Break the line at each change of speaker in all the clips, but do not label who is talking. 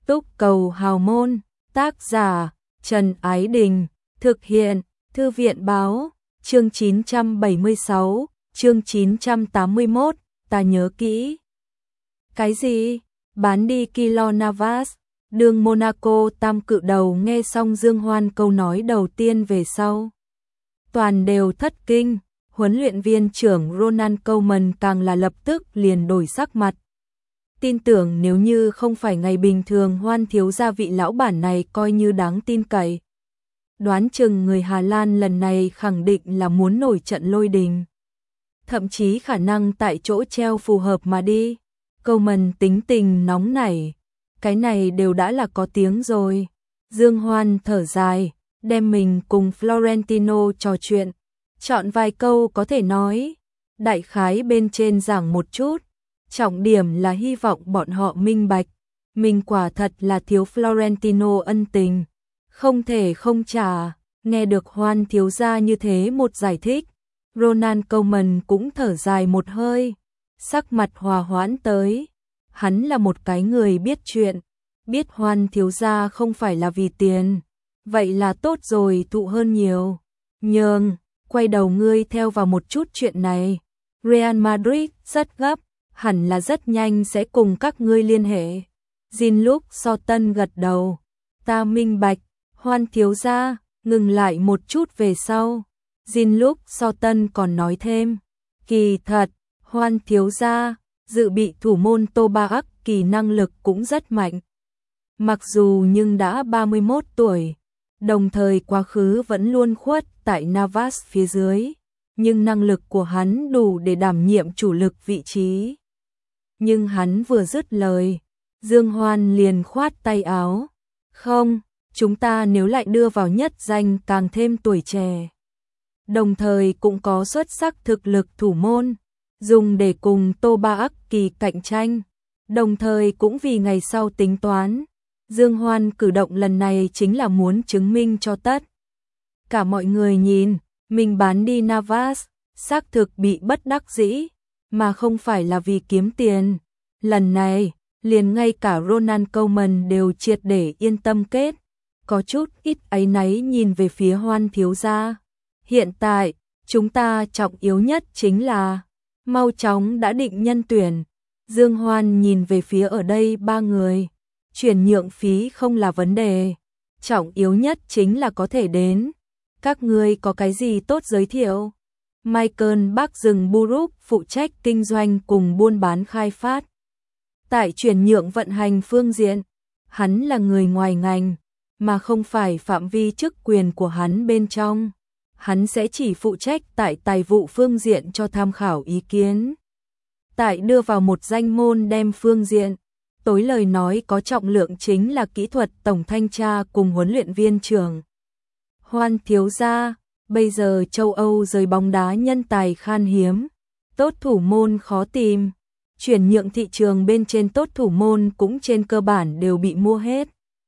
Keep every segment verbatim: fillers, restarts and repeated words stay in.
Túc cầu hào môn, tác giả Trần Ái Đình, thực hiện Thư viện báo, chương chín trăm bảy mươi sáu, chương chín trăm tám mươi mốt, ta nhớ kỹ. Cái gì? Bán đi Keylor Navas, đường Monaco tam cự đầu nghe xong Dương Hoan câu nói đầu tiên về sau. Toàn đều thất kinh, huấn luyện viên trưởng Ronald Koeman càng là lập tức liền đổi sắc mặt. Tin tưởng nếu như không phải ngày bình thường Hoan thiếu gia vị lão bản này coi như đáng tin cậy. Đoán chừng người Hà Lan lần này khẳng định là muốn nổi trận lôi đình. Thậm chí khả năng tại chỗ treo phù hợp mà đi. Koeman tính tình nóng nảy. Cái này đều đã là có tiếng rồi. Dương Hoan thở dài, đem mình cùng Florentino trò chuyện. Chọn vài câu có thể nói. Đại khái bên trên giảng một chút. Trọng điểm là hy vọng bọn họ minh bạch. Mình quả thật là thiếu Florentino ân tình. Không thể không trả. Nghe được Hoan thiếu gia như thế một giải thích. Ronald Koeman cũng thở dài một hơi. Sắc mặt hòa hoãn tới. Hắn là một cái người biết chuyện. Biết Hoan thiếu gia không phải là vì tiền. Vậy là tốt rồi, thụ hơn nhiều. Nhường, quay đầu ngươi theo vào một chút chuyện này. Real Madrid rất gấp. Hẳn là rất nhanh sẽ cùng các ngươi liên hệ. Jean-Luc Soton gật đầu. Ta minh bạch. Hoan thiếu gia, ngừng lại một chút về sau. Jean-Luc Soton còn nói thêm. Kỳ thật, Hoan thiếu gia, dự bị thủ môn Tô Ba Ác kỳ năng lực cũng rất mạnh. Mặc dù nhưng đã ba mươi mốt tuổi, đồng thời quá khứ vẫn luôn khuất tại Navas phía dưới, nhưng năng lực của hắn đủ để đảm nhiệm chủ lực vị trí. Nhưng hắn vừa dứt lời, Dương Hoan liền khoát tay áo. Không, chúng ta nếu lại đưa vào nhất danh càng thêm tuổi trẻ. Đồng thời cũng có xuất sắc thực lực thủ môn, dùng để cùng Tô Ba Ác kỳ cạnh tranh. Đồng thời cũng vì ngày sau tính toán. Dương Hoan cử động lần này chính là muốn chứng minh cho tất cả mọi người nhìn, mình bán đi Navas, xác thực bị bất đắc dĩ, mà không phải là vì kiếm tiền. Lần này, liền ngay cả Ronald Koeman đều triệt để yên tâm kết, có chút ít áy náy nhìn về phía Hoan thiếu gia. Hiện tại, chúng ta trọng yếu nhất chính là mau chóng đã định nhân tuyển. Dương Hoan nhìn về phía ở đây ba người. Chuyển nhượng phí không là vấn đề. Trọng yếu nhất chính là có thể đến. Các ngươi có cái gì tốt giới thiệu? Michael Bắc rừng Buruk phụ trách kinh doanh cùng buôn bán khai phát. Tại chuyển nhượng vận hành phương diện, hắn là người ngoài ngành, mà không phải phạm vi chức quyền của hắn bên trong. Hắn sẽ chỉ phụ trách tại tài vụ phương diện cho tham khảo ý kiến. Tại đưa vào một danh môn đem phương diện, tối lời nói có trọng lượng chính là kỹ thuật tổng thanh tra cùng huấn luyện viên trưởng. Hoan thiếu gia, bây giờ châu Âu giới bóng đá nhân tài khan hiếm, tốt thủ môn khó tìm. Chuyển nhượng thị trường bên trên tốt thủ môn cũng trên cơ bản đều bị mua hết.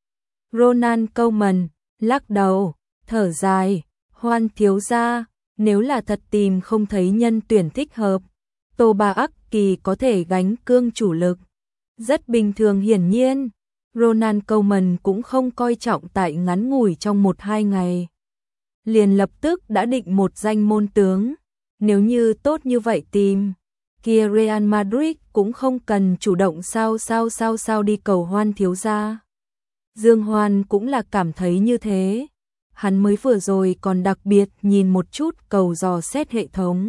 Ronald Koeman lắc đầu, thở dài. Hoan thiếu gia, nếu là thật tìm không thấy nhân tuyển thích hợp, Tô Ba Ác kỳ có thể gánh cương chủ lực. Rất bình thường hiển nhiên, Ronald Koeman cũng không coi trọng tại ngắn ngủi trong một hai ngày. Liền lập tức đã định một danh môn tướng. Nếu như tốt như vậy tìm, kia Real Madrid cũng không cần chủ động sao sao sao sao đi cầu Hoan thiếu gia. Dương Hoan cũng là cảm thấy như thế. Hắn mới vừa rồi còn đặc biệt nhìn một chút cầu dò xét hệ thống.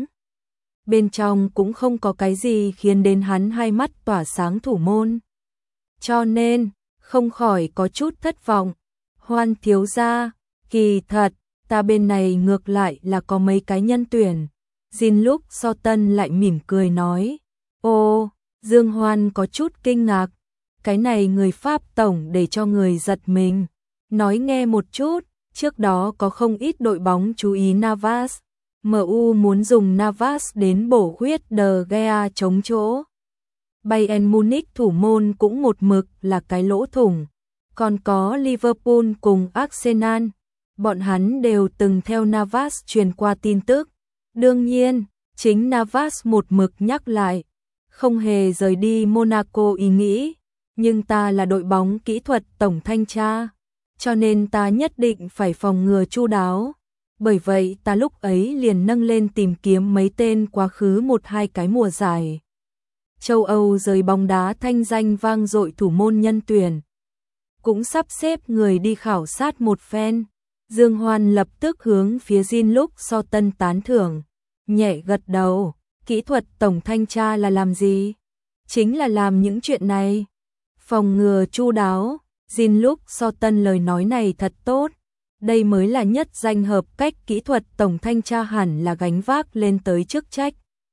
Bên trong cũng không có cái gì khiến đến hắn hai mắt tỏa sáng thủ môn. Cho nên, không khỏi có chút thất vọng. Hoan thiếu gia, kỳ thật, ta bên này ngược lại là có mấy cái nhân tuyển. Jean-Luc Soton lại mỉm cười nói. Ô, Dương Hoan có chút kinh ngạc. Cái này người Pháp tổng để cho người giật mình. Nói nghe một chút. Trước đó có không ít đội bóng chú ý Navas. em u muốn dùng Navas đến bổ khuyết De Gea chống chỗ. Bayern Munich thủ môn cũng một mực là cái lỗ thủng. Còn có Liverpool cùng Arsenal. Bọn hắn đều từng theo Navas truyền qua tin tức. Đương nhiên, chính Navas một mực nhắc lại. Không hề rời đi Monaco ý nghĩ. nhưng ta là đội bóng kỹ thuật tổng thanh tra, cho nên ta nhất định phải phòng ngừa chu đáo. Bởi vậy ta lúc ấy liền nâng lên tìm kiếm mấy tên quá khứ một hai cái mùa giải châu Âu giới bóng đá thanh danh vang dội thủ môn nhân tuyển. Cũng sắp xếp người đi khảo sát một phen. Dương Hoan lập tức hướng phía Jean-Luc Soton tán thưởng, nhẹ gật đầu, kỹ thuật tổng thanh tra là làm gì? Chính là làm những chuyện này. Phòng ngừa chu đáo, Jean-Luc Soton lời nói này thật tốt. Đây mới là nhất danh hợp cách kỹ thuật tổng thanh tra hẳn là gánh vác lên tới chức trách.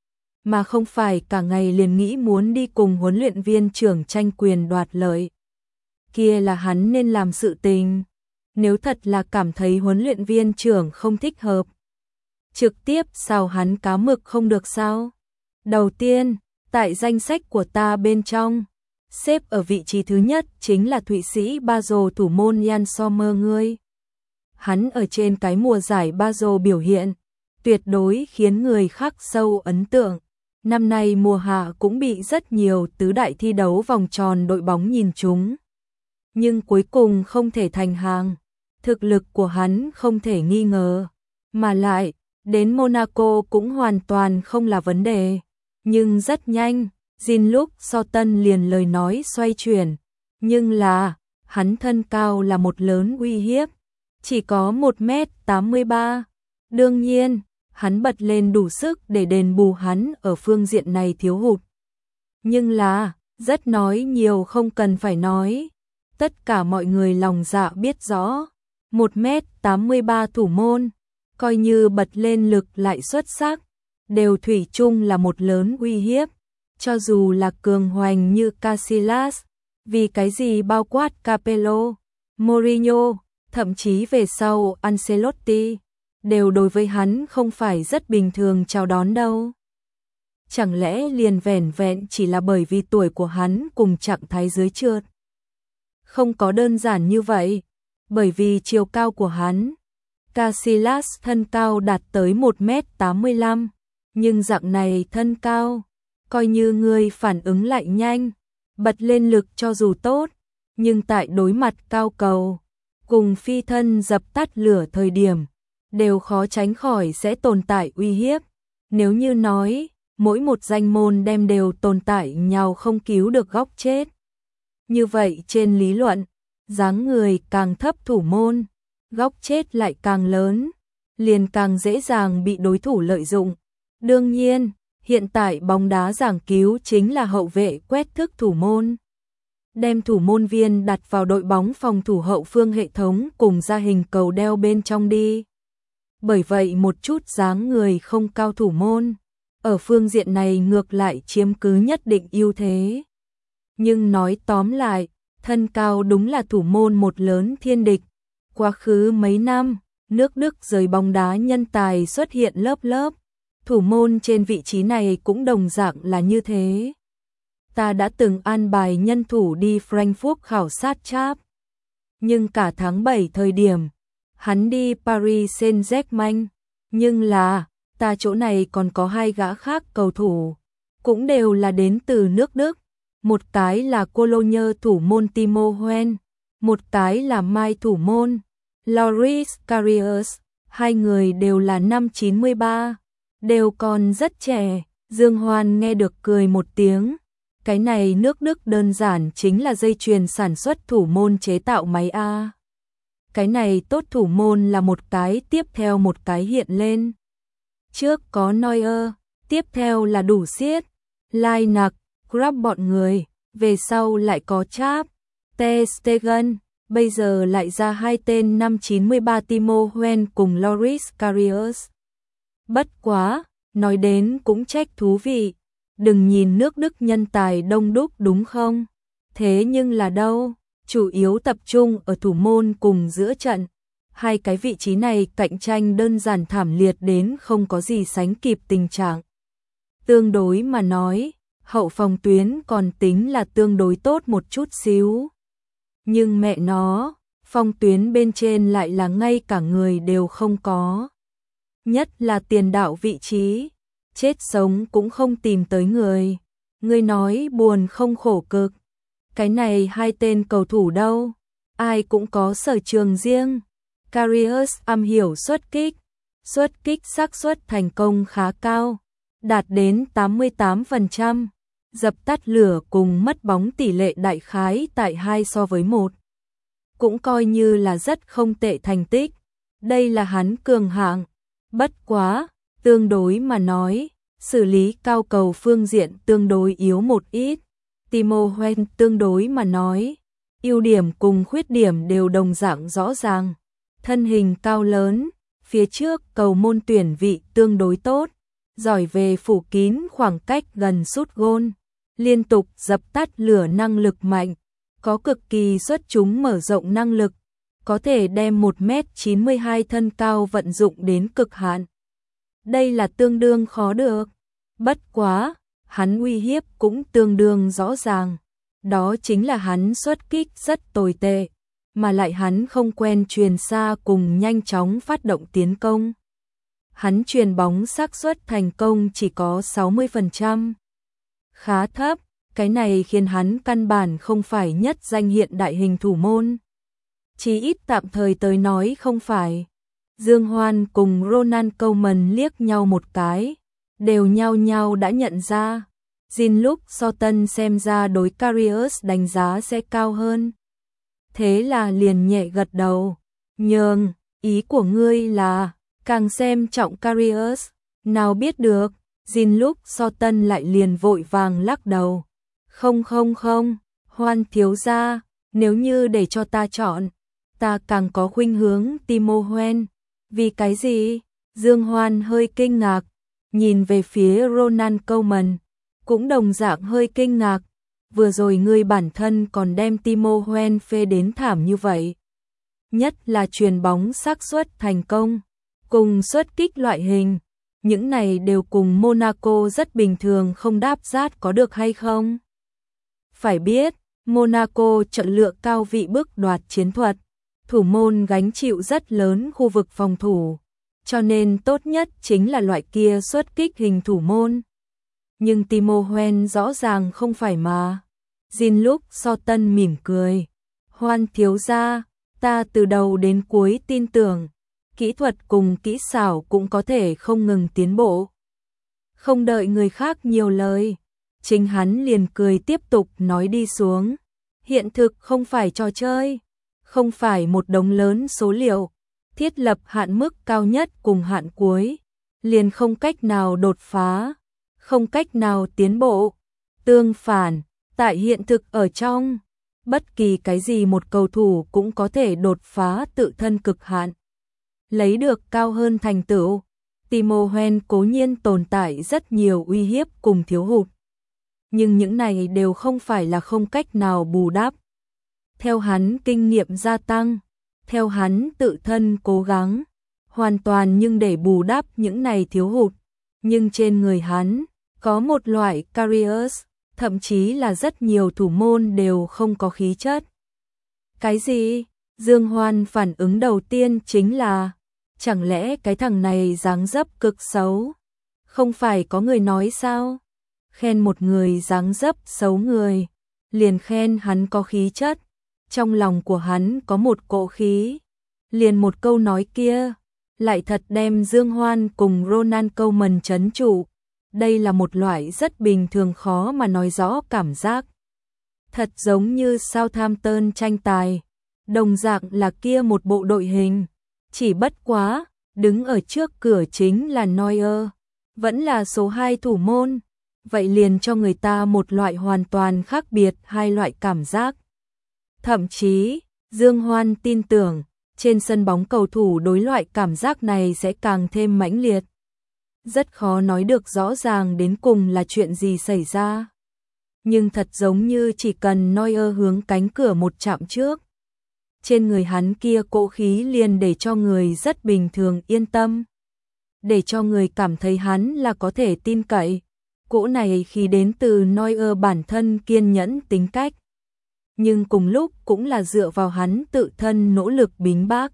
Mà không phải cả ngày liền nghĩ muốn đi cùng huấn luyện viên trưởng tranh quyền đoạt lợi. Kia là hắn nên làm sự tình. Nếu thật là cảm thấy huấn luyện viên trưởng không thích hợp, trực tiếp sao hắn cá mực không được sao? Đầu tiên, tại danh sách của ta bên trong, xếp ở vị trí thứ nhất chính là Thụy Sĩ Basel thủ môn Jan Sommer ngươi. Hắn ở trên cái mùa giải Basel biểu hiện, tuyệt đối khiến người khắc sâu ấn tượng. Năm nay mùa hạ cũng bị rất nhiều tứ đại thi đấu vòng tròn đội bóng nhìn trúng. Nhưng cuối cùng không thể thành hàng. Thực lực của hắn không thể nghi ngờ. Mà lại, đến Monaco cũng hoàn toàn không là vấn đề. Nhưng rất nhanh, Jean-Luc Soton liền lời nói xoay chuyển. Nhưng là, hắn thân cao là một lớn uy hiếp. Chỉ có một mét tám mươi ba. Đương nhiên, hắn bật lên đủ sức để đền bù hắn ở phương diện này thiếu hụt. Nhưng là, rất nói nhiều không cần phải nói. Tất cả mọi người lòng dạ biết rõ. một mét tám mươi ba thủ môn, coi như bật lên lực lại xuất sắc, đều thủy chung là một lớn uy hiếp. Cho dù là cường hoành như Casillas, vì cái gì bao quát Capello, Mourinho, thậm chí về sau Ancelotti, đều đối với hắn không phải rất bình thường chào đón đâu. Chẳng lẽ liền vẻn vẹn chỉ là bởi vì tuổi của hắn cùng trạng thái dưới trượt? Không có đơn giản như vậy, bởi vì chiều cao của hắn. Casillas thân cao đạt tới một mét tám mươi lăm, nhưng dạng này thân cao, coi như người phản ứng lại nhanh, bật lên lực cho dù tốt, nhưng tại đối mặt cao cầu, cùng phi thân dập tắt lửa thời điểm, đều khó tránh khỏi sẽ tồn tại uy hiếp. Nếu như nói, mỗi một danh môn đem đều tồn tại nhào không cứu được góc chết. Như vậy trên lý luận, dáng người càng thấp thủ môn, góc chết lại càng lớn, liền càng dễ dàng bị đối thủ lợi dụng. Đương nhiên, hiện tại bóng đá giảng cứu chính là hậu vệ quét thức thủ môn. Đem thủ môn viên đặt vào đội bóng phòng thủ hậu phương hệ thống cùng ra hình cầu đeo bên trong đi. Bởi vậy một chút dáng người không cao thủ môn, ở phương diện này ngược lại chiếm cứ nhất định ưu thế. Nhưng nói tóm lại, thân cao đúng là thủ môn một lớn thiên địch. Quá khứ mấy năm, nước Đức giới bóng đá nhân tài xuất hiện lớp lớp, thủ môn trên vị trí này cũng đồng dạng là như thế. Ta đã từng an bài nhân thủ đi Frankfurt khảo sát Chap, nhưng cả tháng bảy thời điểm, hắn đi Paris Saint-Germain, nhưng là, ta chỗ này còn có hai gã khác cầu thủ, cũng đều là đến từ nước Đức. Một cái là Cologne thủ môn Timo Hoen, một cái là Mai thủ môn Loris Karius, hai người đều là năm chín mươi ba, đều còn rất trẻ. Dương Hoan nghe được cười một tiếng, cái này nước Đức đơn giản chính là dây chuyền sản xuất thủ môn chế tạo máy A. Cái này tốt thủ môn là một cái tiếp theo một cái hiện lên. Trước có Neuer, tiếp theo là đủ xiết, Lai Nặc, Krab bọn người, về sau lại có Chap, Ter Stegen, bây giờ lại ra hai tên năm chín mươi ba Timo Hoen cùng Loris Karius. Bất quá, nói đến cũng trách thú vị, đừng nhìn nước Đức nhân tài đông đúc đúng không? Thế nhưng là đâu, chủ yếu tập trung ở thủ môn cùng giữa trận. Hai cái vị trí này cạnh tranh đơn giản thảm liệt đến không có gì sánh kịp tình trạng. Tương đối mà nói, hậu phòng tuyến còn tính là tương đối tốt một chút xíu. Nhưng mẹ nó, phòng tuyến bên trên lại là ngay cả người đều không có. Nhất là tiền đạo vị trí, chết sống cũng không tìm tới người. Người nói buồn không khổ cực. Cái này hai tên cầu thủ đâu, ai cũng có sở trường riêng. Karius am hiểu xuất kích, xuất kích xác suất thành công khá cao, đạt đến tám mươi tám phần trăm. Dập tắt lửa cùng mất bóng tỷ lệ đại khái tại hai so với một. Cũng coi như là rất không tệ thành tích. Đây là hắn cường hạng. Bất quá, tương đối mà nói, xử lý cao cầu phương diện tương đối yếu một ít. Timo Werner tương đối mà nói, ưu điểm cùng khuyết điểm đều đồng dạng rõ ràng. Thân hình cao lớn, phía trước cầu môn tuyển vị tương đối tốt, giỏi về phủ kín khoảng cách gần sút gôn, liên tục dập tắt lửa năng lực mạnh, có cực kỳ xuất chúng mở rộng năng lực, có thể đem một mét chín mươi hai thân cao vận dụng đến cực hạn. Đây là tương đương khó được. Bất quá, hắn uy hiếp cũng tương đương rõ ràng. Đó chính là hắn xuất kích rất tồi tệ, mà lại hắn không quen truyền xa cùng nhanh chóng phát động tiến công. Hắn truyền bóng xác suất thành công chỉ có sáu mươi phần trăm. Khá thấp, cái này khiến hắn căn bản không phải nhất danh hiện đại hình thủ môn. Chỉ ít tạm thời tới nói không phải. Dương Hoan cùng Ronald Koeman liếc nhau một cái, đều nhau nhau đã nhận ra. Jean-Luc Soton xem ra đối Karius đánh giá sẽ cao hơn. Thế là liền nhẹ gật đầu. Nhường, ý của ngươi là càng xem trọng Karius, nào biết được. Jean-Luc Soton lại liền vội vàng lắc đầu. Không không không, Hoan thiếu gia, nếu như để cho ta chọn, ta càng có khuynh hướng Timo Werner. Vì cái gì? Dương Hoan hơi kinh ngạc, nhìn về phía Ronald Koeman, cũng đồng dạng hơi kinh ngạc. Vừa rồi ngươi bản thân còn đem Timo Werner phê đến thảm như vậy. Nhất là chuyền bóng xác suất thành công, cùng xuất kích loại hình. Những này đều cùng Monaco rất bình thường không đáp rát có được hay không? Phải biết, Monaco chọn lựa cao vị bức đoạt chiến thuật, thủ môn gánh chịu rất lớn khu vực phòng thủ, cho nên tốt nhất chính là loại kia xuất kích hình thủ môn. Nhưng Timo Werner rõ ràng không phải mà. Jean-Luc Soton mỉm cười. Hoan thiếu gia, ta từ đầu đến cuối tin tưởng, kỹ thuật cùng kỹ xảo cũng có thể không ngừng tiến bộ. Không đợi người khác nhiều lời, chính hắn liền cười tiếp tục nói đi xuống. Hiện thực không phải trò chơi, không phải một đống lớn số liệu, thiết lập hạn mức cao nhất cùng hạn cuối, liền không cách nào đột phá, không cách nào tiến bộ. Tương phản, tại hiện thực ở trong, bất kỳ cái gì một cầu thủ cũng có thể đột phá tự thân cực hạn, lấy được cao hơn thành tựu. Timo Werner cố nhiên tồn tại rất nhiều uy hiếp cùng thiếu hụt, nhưng những này đều không phải là không cách nào bù đắp. Theo hắn kinh nghiệm gia tăng, theo hắn tự thân cố gắng, hoàn toàn nhưng để bù đắp những này thiếu hụt. Nhưng trên người hắn, có một loại Karius, thậm chí là rất nhiều thủ môn đều không có khí chất. Cái gì? Dương Hoan phản ứng đầu tiên chính là, chẳng lẽ cái thằng này dáng dấp cực xấu? Không phải có người nói sao? Khen một người dáng dấp xấu người, liền khen hắn có khí chất. Trong lòng của hắn có một cỗ khí, liền một câu nói kia, lại thật đem Dương Hoan cùng Ronald Koeman trấn trụ. Đây là một loại rất bình thường khó mà nói rõ cảm giác. Thật giống như Southampton tranh tài, đồng dạng là kia một bộ đội hình, chỉ bất quá, đứng ở trước cửa chính là Neuer, vẫn là số hai thủ môn, vậy liền cho người ta một loại hoàn toàn khác biệt hai loại cảm giác. Thậm chí, Dương Hoan tin tưởng, trên sân bóng cầu thủ đối loại cảm giác này sẽ càng thêm mãnh liệt. Rất khó nói được rõ ràng đến cùng là chuyện gì xảy ra. Nhưng thật giống như chỉ cần Neuer hướng cánh cửa một chạm trước, trên người hắn kia cỗ khí liền để cho người rất bình thường yên tâm, để cho người cảm thấy hắn là có thể tin cậy. Cỗ này khi đến từ Neuer bản thân kiên nhẫn tính cách, nhưng cùng lúc cũng là dựa vào hắn tự thân nỗ lực bính bác.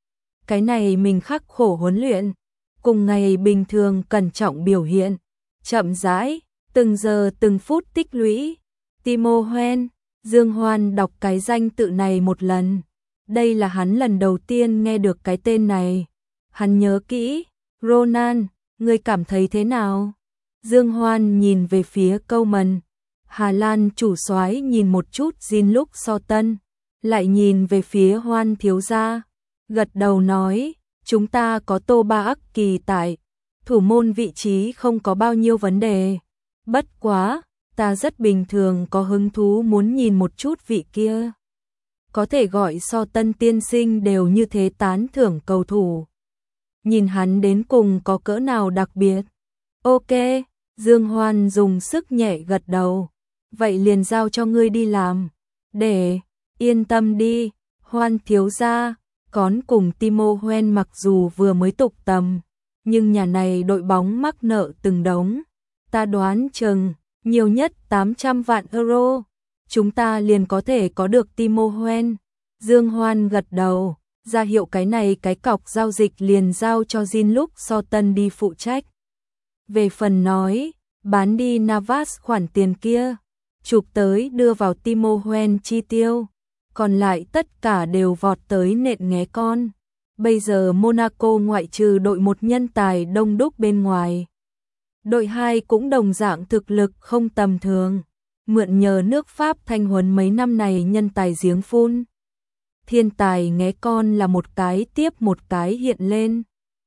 Cái này mình khắc khổ huấn luyện, cùng ngày bình thường cẩn trọng biểu hiện, chậm rãi, từng giờ từng phút tích lũy. Timo Werner, Dương Hoan đọc cái danh tự này một lần. Đây là hắn lần đầu tiên nghe được cái tên này. Hắn nhớ kỹ. Ronan, ngươi cảm thấy thế nào? Dương Hoan nhìn về phía Câu Mần. Hà Lan chủ soái nhìn một chút Jin Lúc So Tân, lại nhìn về phía Hoan thiếu gia, gật đầu nói, chúng ta có Tô Ba Ắc Kỳ tại, thủ môn vị trí không có bao nhiêu vấn đề. Bất quá, ta rất bình thường có hứng thú muốn nhìn một chút vị kia. Có thể gọi So Tân tiên sinh đều như thế tán thưởng cầu thủ. Nhìn hắn đến cùng có cỡ nào đặc biệt. Ok, Dương Hoan dùng sức nhẹ gật đầu. Vậy liền giao cho ngươi đi làm. Để, yên tâm đi, Hoan thiếu gia, Cón cùng Timo Hoen mặc dù vừa mới tục tầm, nhưng nhà này đội bóng mắc nợ từng đống. Ta đoán chừng, nhiều nhất tám trăm vạn euro, chúng ta liền có thể có được Timo Hoen. Dương Hoan gật đầu, ra hiệu cái này cái cọc giao dịch liền giao cho Jin Lúc So Tân đi phụ trách. Về phần nói, bán đi Navas khoản tiền kia, chụp tới đưa vào Timo Hoen chi tiêu, còn lại tất cả đều vọt tới nện nghé con. Bây giờ Monaco ngoại trừ đội một nhân tài đông đúc bên ngoài, đội hai cũng đồng dạng thực lực không tầm thường, mượn nhờ nước Pháp thanh huấn mấy năm này nhân tài giếng phun. Thiên tài nghé con là một cái tiếp một cái hiện lên.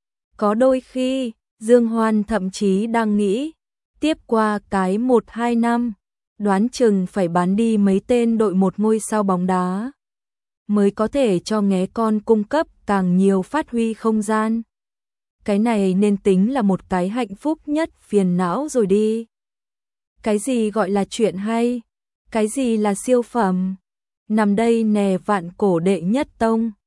Có đôi khi, Dương Hoan thậm chí đang nghĩ, tiếp qua cái một hai năm, đoán chừng phải bán đi mấy tên đội một ngôi sao bóng đá, mới có thể cho nghé con cung cấp càng nhiều phát huy không gian. Cái này nên tính là một cái hạnh phúc nhất phiền não rồi đi. Cái gì gọi là chuyện hay? Cái gì là siêu phẩm? Nằm đây nè vạn cổ đệ nhất tông.